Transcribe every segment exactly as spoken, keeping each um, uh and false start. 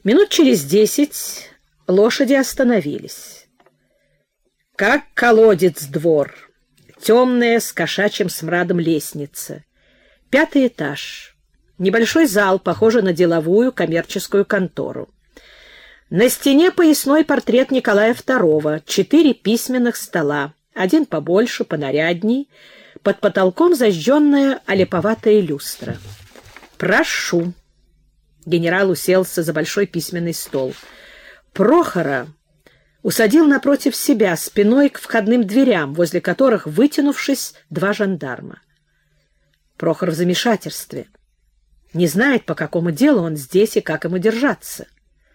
Минут через десять лошади остановились. Как колодец двор, темная с кошачьим смрадом лестница, пятый этаж, небольшой зал, похожий на деловую коммерческую контору. На стене поясной портрет Николая второго, четыре письменных стола, один побольше, понарядней, под потолком зажженная олиповатая люстра. «Прошу». Генерал уселся за большой письменный стол. Прохора усадил напротив себя, спиной к входным дверям, возле которых, вытянувшись, два жандарма. Прохор в замешательстве. Не знает, по какому делу он здесь и как ему держаться.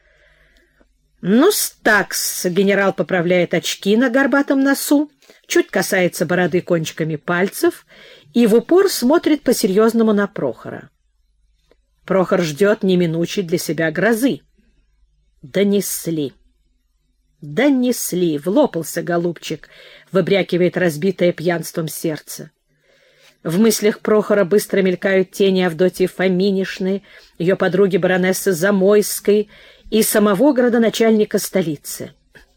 «Ну-с, такс», — генерал поправляет очки на горбатом носу, чуть касается бороды кончиками пальцев и в упор смотрит по-серьезному на Прохора. Прохор ждет неминучей для себя грозы. Донесли. Донесли. Влопался голубчик, выбрякивает разбитое пьянством сердце. В мыслях Прохора быстро мелькают тени Авдотьи Фоминишны, ее подруги баронессы Замойской и самого градоначальника столицы.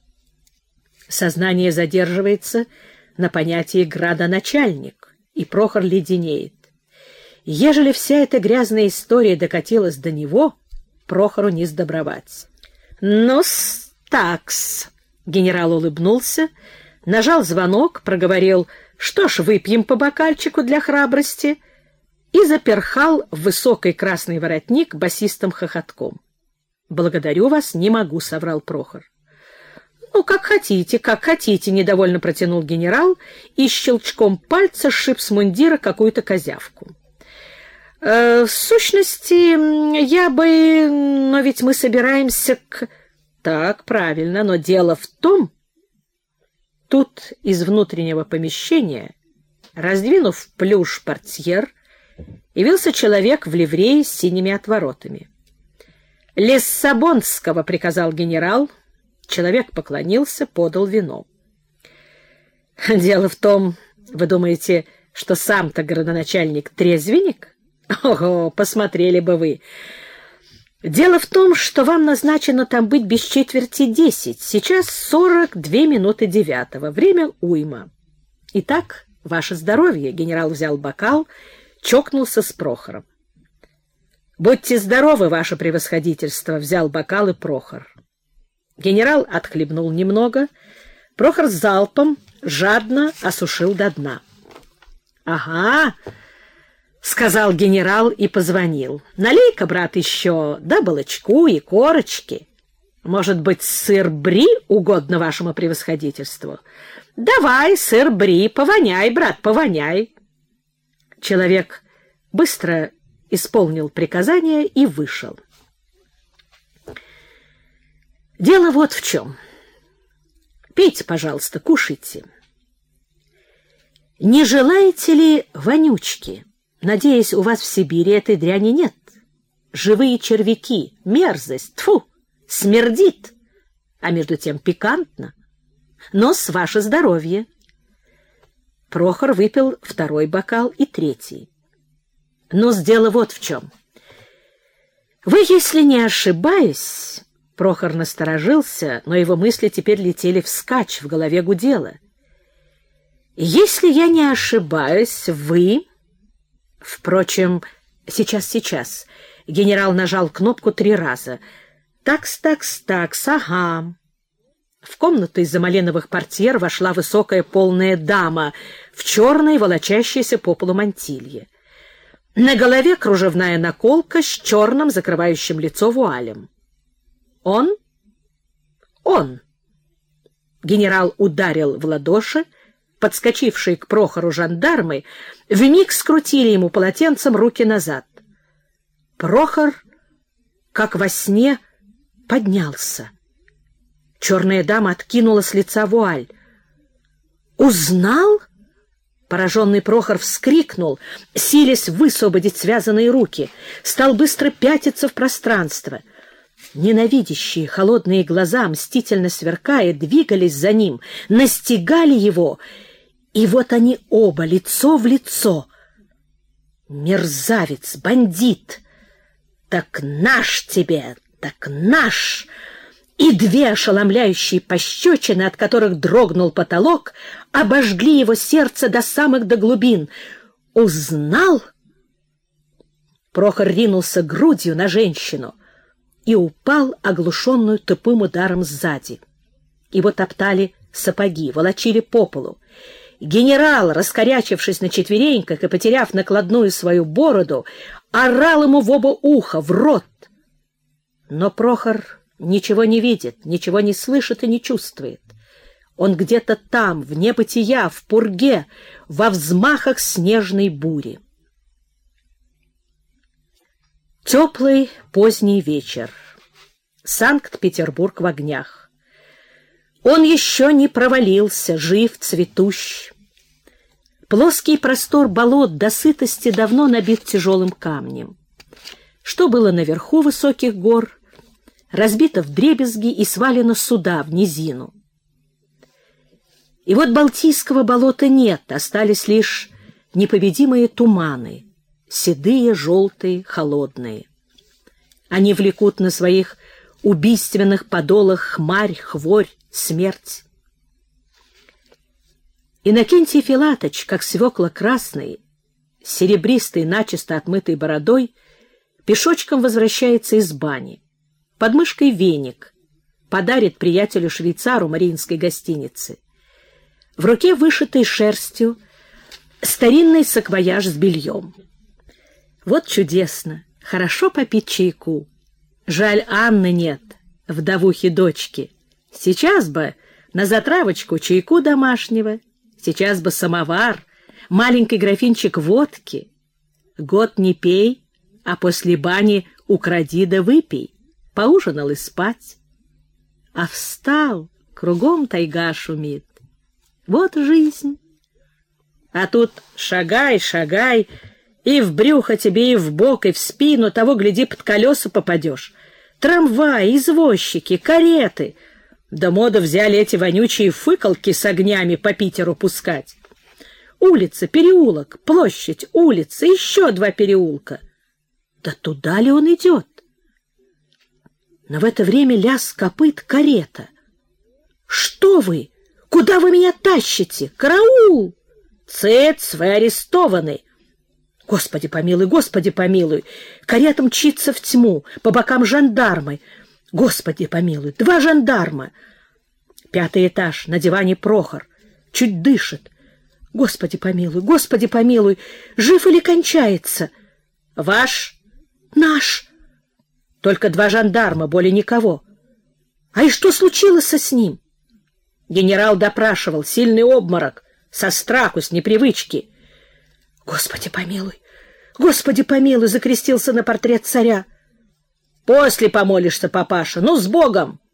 Сознание задерживается на понятии «градоначальник», и Прохор леденеет. Ежели вся эта грязная история докатилась до него, Прохору не сдобровать. «Ну-с, такс», — генерал улыбнулся, нажал звонок, проговорил «что ж, выпьем по бокальчику для храбрости» и заперхал в высокий красный воротник басистым хохотком. «Благодарю вас, не могу», — соврал Прохор. «Ну, как хотите, как хотите», — недовольно протянул генерал и щелчком пальца сшиб с мундира какую-то козявку. Э, «В сущности, я бы... но ведь мы собираемся к...» «Так, правильно, но дело в том...» Тут из внутреннего помещения, раздвинув плюш-портьер, явился человек в ливрее с синими отворотами. «Лиссабонского», — приказал генерал. Человек поклонился, подал вино. «Дело в том, вы думаете, что сам-то городоначальник трезвенник? Ого, посмотрели бы вы! Дело в том, что вам назначено там быть без четверти десять. Сейчас сорок две минуты девятого. Время уйма. Итак, ваше здоровье». Генерал взял бокал, чокнулся с Прохором. «Будьте здоровы, ваше превосходительство», — взял бокал и Прохор. Генерал отхлебнул немного. Прохор залпом жадно осушил до дна. «Ага», — сказал генерал и позвонил. «Налей-ка, брат, еще, да балычку и корочки. Может быть, сыр бри угодно вашему превосходительству? Давай, сыр бри, повоняй, брат, повоняй». Человек быстро исполнил приказание и вышел. Дело вот в чем. Пейте, пожалуйста, кушайте. Не желаете ли вонючки? Надеюсь, у вас в Сибири этой дряни нет. Живые червяки, мерзость, тьфу, смердит, а между тем пикантно. Но с ваше здоровье. Прохор выпил второй бокал и третий. Но дело вот в чем. Вы, если не ошибаюсь... Прохор насторожился, но его мысли теперь летели вскачь, в голове гудело. «Если я не ошибаюсь, вы...» Впрочем, сейчас, сейчас. Генерал нажал кнопку три раза. «Такс, такс, такс, ага». В комнату из-за малиновых портьер вошла высокая полная дама в черной, волочащейся по полу мантилье. На голове кружевная наколка с черным, закрывающим лицо вуалем. «Он? Он!» Генерал ударил в ладоши. Подскочившие к Прохору жандармы вмиг скрутили ему полотенцем руки назад. Прохор, как во сне, поднялся. Черная дама откинула с лица вуаль. «Узнал?» Пораженный Прохор вскрикнул, силясь высвободить связанные руки, стал быстро пятиться в пространство. Ненавидящие холодные глаза, мстительно сверкая, двигались за ним, настигали его, и вот они оба, лицо в лицо. «Мерзавец, бандит! Так наш тебе, Так наш! И две ошеломляющие пощечины, от которых дрогнул потолок, обожгли его сердце до самых до глубин. Узнал? Прохор ринулся грудью на женщину и упал, оглушенную тупым ударом сзади. Его топтали сапоги, волочили по полу. Генерал, раскорячившись на четвереньках и потеряв накладную свою бороду, орал ему в оба уха, в рот. Но Прохор ничего не видит, ничего не слышит и не чувствует. Он где-то там, в небытия, в пурге, во взмахах снежной бури. Теплый поздний вечер. Санкт-Петербург в огнях. Он еще не провалился, жив, цветущ. Плоский простор болот до сытости давно набит тяжелым камнем. Что было наверху высоких гор, разбито вдребезги и свалено сюда, в низину. И вот Балтийского болота нет, остались лишь непобедимые туманы, седые, желтые, холодные. Они влекут на своих убийственных подолах хмарь, хворь, смерть. Иннокентий Филатыч, как свекла красный, серебристый, начисто отмытой бородой, пешочком возвращается из бани. Под мышкой веник, подарит приятелю-швейцару мариинской гостиницы. В руке, вышитый шерстью, старинный саквояж с бельем. Вот чудесно, хорошо попить чайку. Жаль, Анны нет, вдовухи дочки. Сейчас бы на затравочку чайку домашнего, сейчас бы самовар, маленький графинчик водки. Год не пей, а после бани укради да выпей. Поужинал и спать. А встал, кругом тайга шумит. Вот жизнь. А тут шагай, шагай, и в брюхо тебе, и в бок, и в спину, того, гляди, под колеса попадешь. Трамваи, извозчики, кареты. Да моду взяли эти вонючие фыкалки с огнями по Питеру пускать. Улица, переулок, площадь, улица, еще два переулка. Да туда ли он идет? Но в это время лязг копыт, карета. «Что вы? Куда вы меня тащите? Караул!» «Цыц, вы арестованы!» «Господи помилуй, Господи помилуй!» Карета мчится в тьму, по бокам жандармы. «Господи помилуй, два жандарма!» Пятый этаж, на диване Прохор. Чуть дышит. «Господи помилуй, Господи помилуй! Жив или кончается?» «Ваш?» «Наш!» Только два жандарма, более никого. А и что случилось с ним? Генерал допрашивал, сильный обморок, со страху, с непривычки. Господи помилуй, Господи помилуй, закрестился на портрет царя. После помолишься, папаша, ну, с Богом!